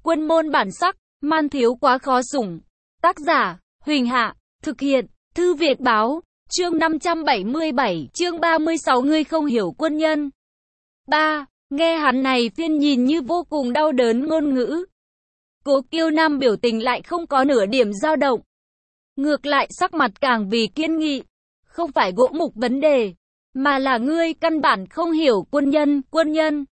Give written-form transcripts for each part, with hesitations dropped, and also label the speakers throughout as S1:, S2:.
S1: Quân môn bản sắc, man thiếu quá khó sủng. Tác giả, Huỳnh Hạ, thực hiện, Thư Việt Báo, chương 577, chương 36 ngươi không hiểu quân nhân. 3. Nghe hắn này phiên nhìn như vô cùng đau đớn ngôn ngữ. Cố Kiêu Nam biểu tình lại không có nửa điểm dao động. Ngược lại sắc mặt càng vì kiên nghị. Không phải gỗ mục vấn đề, mà là ngươi căn bản không hiểu quân nhân.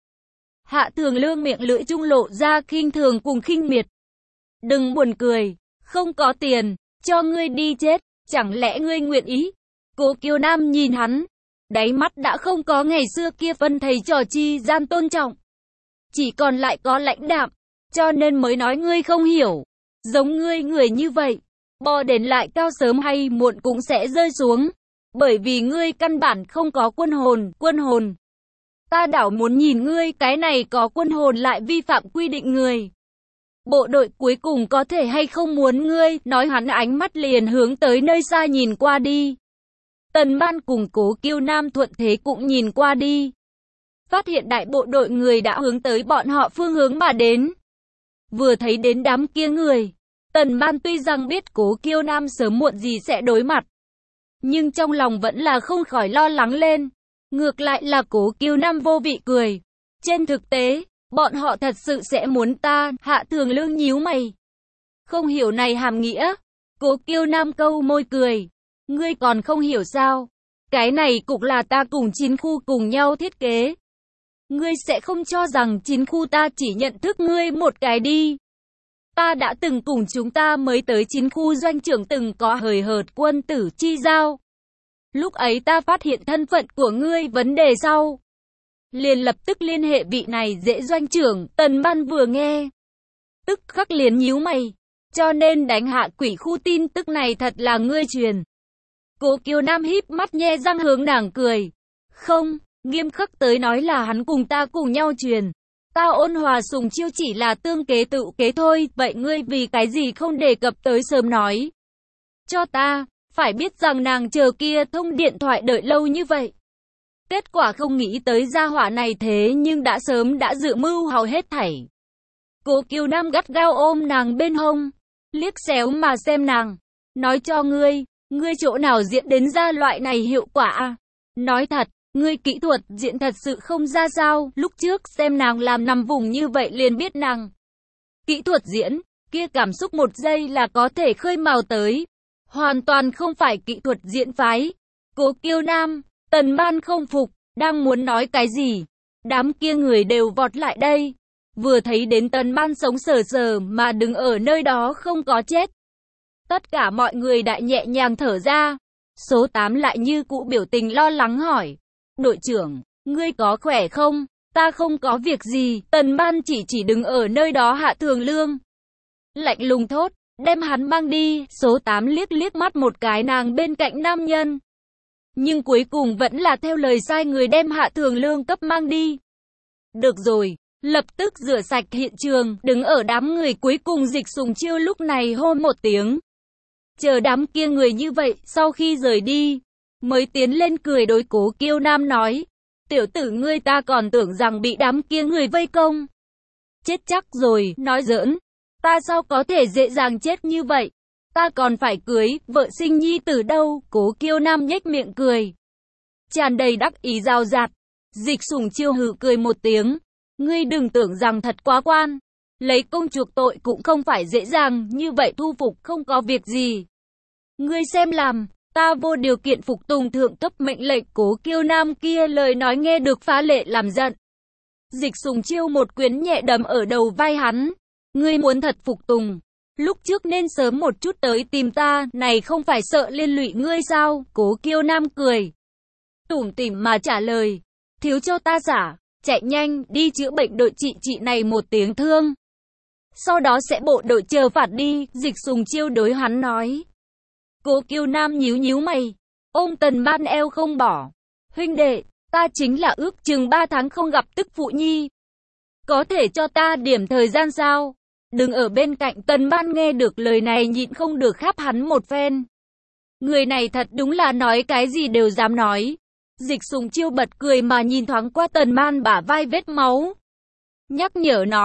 S1: Hạ Thường Lương miệng lưỡi trung lộ ra khinh thường cùng khinh miệt. Đừng buồn cười, không có tiền, cho ngươi đi chết, chẳng lẽ ngươi nguyện ý? Cố Kiêu Nam nhìn hắn, đáy mắt đã không có ngày xưa kia phân thầy trò chi gian tôn trọng. Chỉ còn lại có lãnh đạm, cho nên mới nói ngươi không hiểu. Giống ngươi người như vậy, bò đến lại cao sớm hay muộn cũng sẽ rơi xuống. Bởi vì ngươi căn bản không có quân hồn. Ta đảo muốn nhìn ngươi cái này có quân hồn lại vi phạm quy định người. Bộ đội cuối cùng có thể hay không muốn ngươi, nói hắn ánh mắt liền hướng tới nơi xa nhìn qua đi. Tần Ban cùng Cố Kiêu Nam thuận thế cũng nhìn qua đi. Phát hiện đại bộ đội người đã hướng tới bọn họ phương hướng mà đến. Vừa thấy đến đám kia người, Tần Ban tuy rằng biết Cố Kiêu Nam sớm muộn gì sẽ đối mặt, nhưng trong lòng vẫn là không khỏi lo lắng lên. Ngược lại là Cố Kiêu Nam vô vị cười. Trên thực tế, bọn họ thật sự sẽ muốn ta, Hạ Thường Lương nhíu mày. Không hiểu này hàm nghĩa. Cố Kiêu Nam câu môi cười. Ngươi còn không hiểu sao? Cái này cục là ta cùng chiến khu cùng nhau thiết kế. Ngươi sẽ không cho rằng chiến khu ta chỉ nhận thức ngươi một cái đi. Ta đã từng cùng chúng ta mới tới chiến khu doanh trưởng từng có hời hợt quân tử chi giao. Lúc ấy ta phát hiện thân phận của ngươi vấn đề sau, liền lập tức liên hệ vị này dễ doanh trưởng. Tần Ban vừa nghe, tức khắc liền nhíu mày. Cho nên đánh hạ quỷ khu tin tức này thật là ngươi truyền. Cố Kiêu Nam híp mắt nhe răng hướng nàng cười. Không, nghiêm khắc tới nói là hắn cùng ta cùng nhau truyền. Ta Ôn Hòa Sùng Chiêu chỉ là tương kế tự kế thôi. Vậy ngươi vì cái gì không đề cập tới sớm nói cho ta? Phải biết rằng nàng chờ kia thông điện thoại đợi lâu như vậy. Kết quả không nghĩ tới gia hỏa này thế nhưng đã sớm đã dự mưu hầu hết thảy. Cố Kiêu Nam gắt gao ôm nàng bên hông, liếc xéo mà xem nàng. Nói cho ngươi chỗ nào diễn đến ra loại này hiệu quả à? Nói thật, ngươi kỹ thuật diễn thật sự không ra sao. Lúc trước xem nàng làm nằm vùng như vậy liền biết nàng kỹ thuật diễn, kia cảm xúc một giây là có thể khơi mào tới. Hoàn toàn không phải kỹ thuật diễn phái. Cố Kiêu Nam, Tần Ban không phục, đang muốn nói cái gì. Đám kia người đều vọt lại đây. Vừa thấy đến Tần Ban sống sờ sờ mà đứng ở nơi đó không có chết. Tất cả mọi người đại nhẹ nhàng thở ra. Số 8 lại như cũ biểu tình lo lắng hỏi. Đội trưởng, ngươi có khỏe không? Ta không có việc gì. Tần Ban chỉ đứng ở nơi đó. Hạ Thường Lương lạnh lùng thốt. Đem hắn mang đi. Số 8 liếc mắt một cái nàng bên cạnh nam nhân. Nhưng cuối cùng vẫn là theo lời sai người đem Hạ Thường Lương cấp mang đi. Được rồi, lập tức rửa sạch hiện trường. Đứng ở đám người cuối cùng Dịch Sùng Chiêu lúc này hô một tiếng. Chờ đám kia người như vậy, sau khi rời đi, mới tiến lên cười đối Cố Kiêu Nam nói. Tiểu tử ngươi ta còn tưởng rằng bị đám kia người vây công. Chết chắc rồi, nói giỡn. Ta sao có thể dễ dàng chết như vậy? Ta còn phải cưới, vợ sinh nhi tử đâu? Cố Kiêu Nam nhếch miệng cười, tràn đầy đắc ý rào rạt. Dịch Sùng Chiêu hừ cười một tiếng. Ngươi đừng tưởng rằng thật quá quan. Lấy công chuộc tội cũng không phải dễ dàng như vậy thu phục không có việc gì. Ngươi xem làm, ta vô điều kiện phục tùng thượng cấp mệnh lệnh. Cố Kiêu Nam kia lời nói nghe được phá lệ làm giận. Dịch Sùng Chiêu một quyền nhẹ đấm ở đầu vai hắn. Ngươi muốn thật phục tùng, lúc trước nên sớm một chút tới tìm ta, này không phải sợ liên lụy ngươi sao? Cố Kiêu Nam cười tủm tỉm mà trả lời. Thiếu cho ta giả, chạy nhanh đi chữa bệnh đội chị này một tiếng thương. Sau đó sẽ bộ đội chờ phạt đi. Dịch Sùng Chiêu đối hắn nói. Cố Kiêu Nam nhíu mày, ôm Tần Ban eo không bỏ. Huynh đệ, ta chính là ước chừng 3 tháng không gặp tức phụ nhi. Có thể cho ta điểm thời gian sao? Đừng ở bên cạnh. Tần Ban nghe được lời này nhịn không được khắp hắn một phen. Người này thật đúng là nói cái gì đều dám nói. Dịch Sùng Chiêu bật cười mà nhìn thoáng qua Tần Ban bả vai vết máu. Nhắc nhở nói,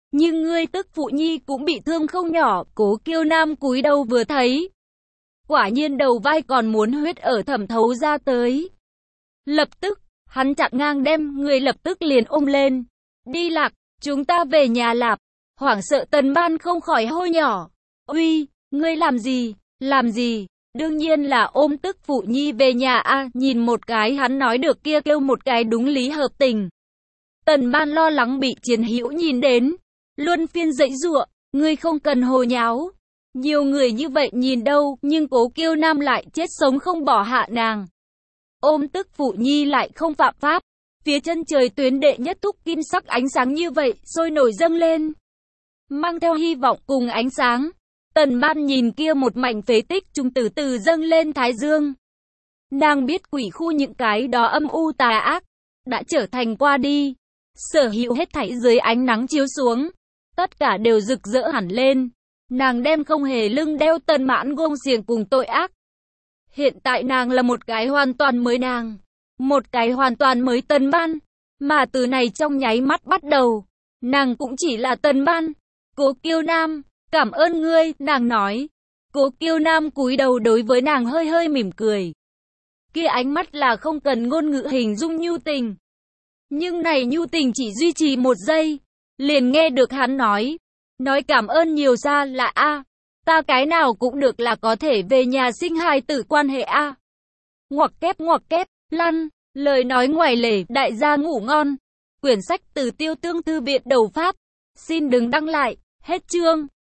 S1: Nhưng ngươi tức phụ nhi cũng bị thương không nhỏ, Cố Kiêu Nam cúi đầu vừa thấy. Quả nhiên đầu vai còn muốn huyết ở thẩm thấu ra tới. Lập tức, hắn chặn ngang đem người lập tức liền ôm lên. Đi Lạc, chúng ta về nhà lạp. Hoảng sợ Tần Ban không khỏi hô nhỏ. Uy, ngươi làm gì, làm gì? Đương nhiên là ôm tức phụ nhi về nhà a. Nhìn một cái hắn nói được kia kêu một cái đúng lý hợp tình. Tần Ban lo lắng bị Chiến Hữu nhìn đến, luân phiên giãy giụa, ngươi không cần hồ nháo. Nhiều người như vậy nhìn đâu, nhưng Cố Kiêu Nam lại chết sống không bỏ hạ nàng. Ôm tức phụ nhi lại không phạm pháp. Phía chân trời tuyến đệ nhất thúc kim sắc ánh sáng như vậy, sôi nổi dâng lên. Mang theo hy vọng cùng ánh sáng. Tần Ban nhìn kia một mảnh phế tích trung từ từ dâng lên thái dương. Nàng biết quỷ khu những cái đó âm u tà ác, đã trở thành qua đi. Sở hữu hết thảy dưới ánh nắng chiếu xuống. Tất cả đều rực rỡ hẳn lên. Nàng đem không hề lưng đeo Tần Mãn gông xiềng cùng tội ác. Hiện tại nàng là một cái hoàn toàn mới nàng. Một cái hoàn toàn mới Tần Ban. Mà từ này trong nháy mắt bắt đầu, nàng cũng chỉ là Tần Ban. Cố Kiêu Nam, cảm ơn ngươi, nàng nói. Cố Kiêu Nam cúi đầu đối với nàng hơi hơi mỉm cười. Kia ánh mắt là không cần ngôn ngữ hình dung nhu tình. Nhưng này nhu tình chỉ duy trì một giây. Liền nghe được hắn nói cảm ơn nhiều ra là a. Ta cái nào cũng được là có thể về nhà sinh hài tử quan hệ a. Ngoặc kép, lăn, lời nói ngoài lề, đại gia ngủ ngon. Quyển sách từ Tiêu Tương Thư viện đầu Pháp. Xin đừng đăng lại, hết chương.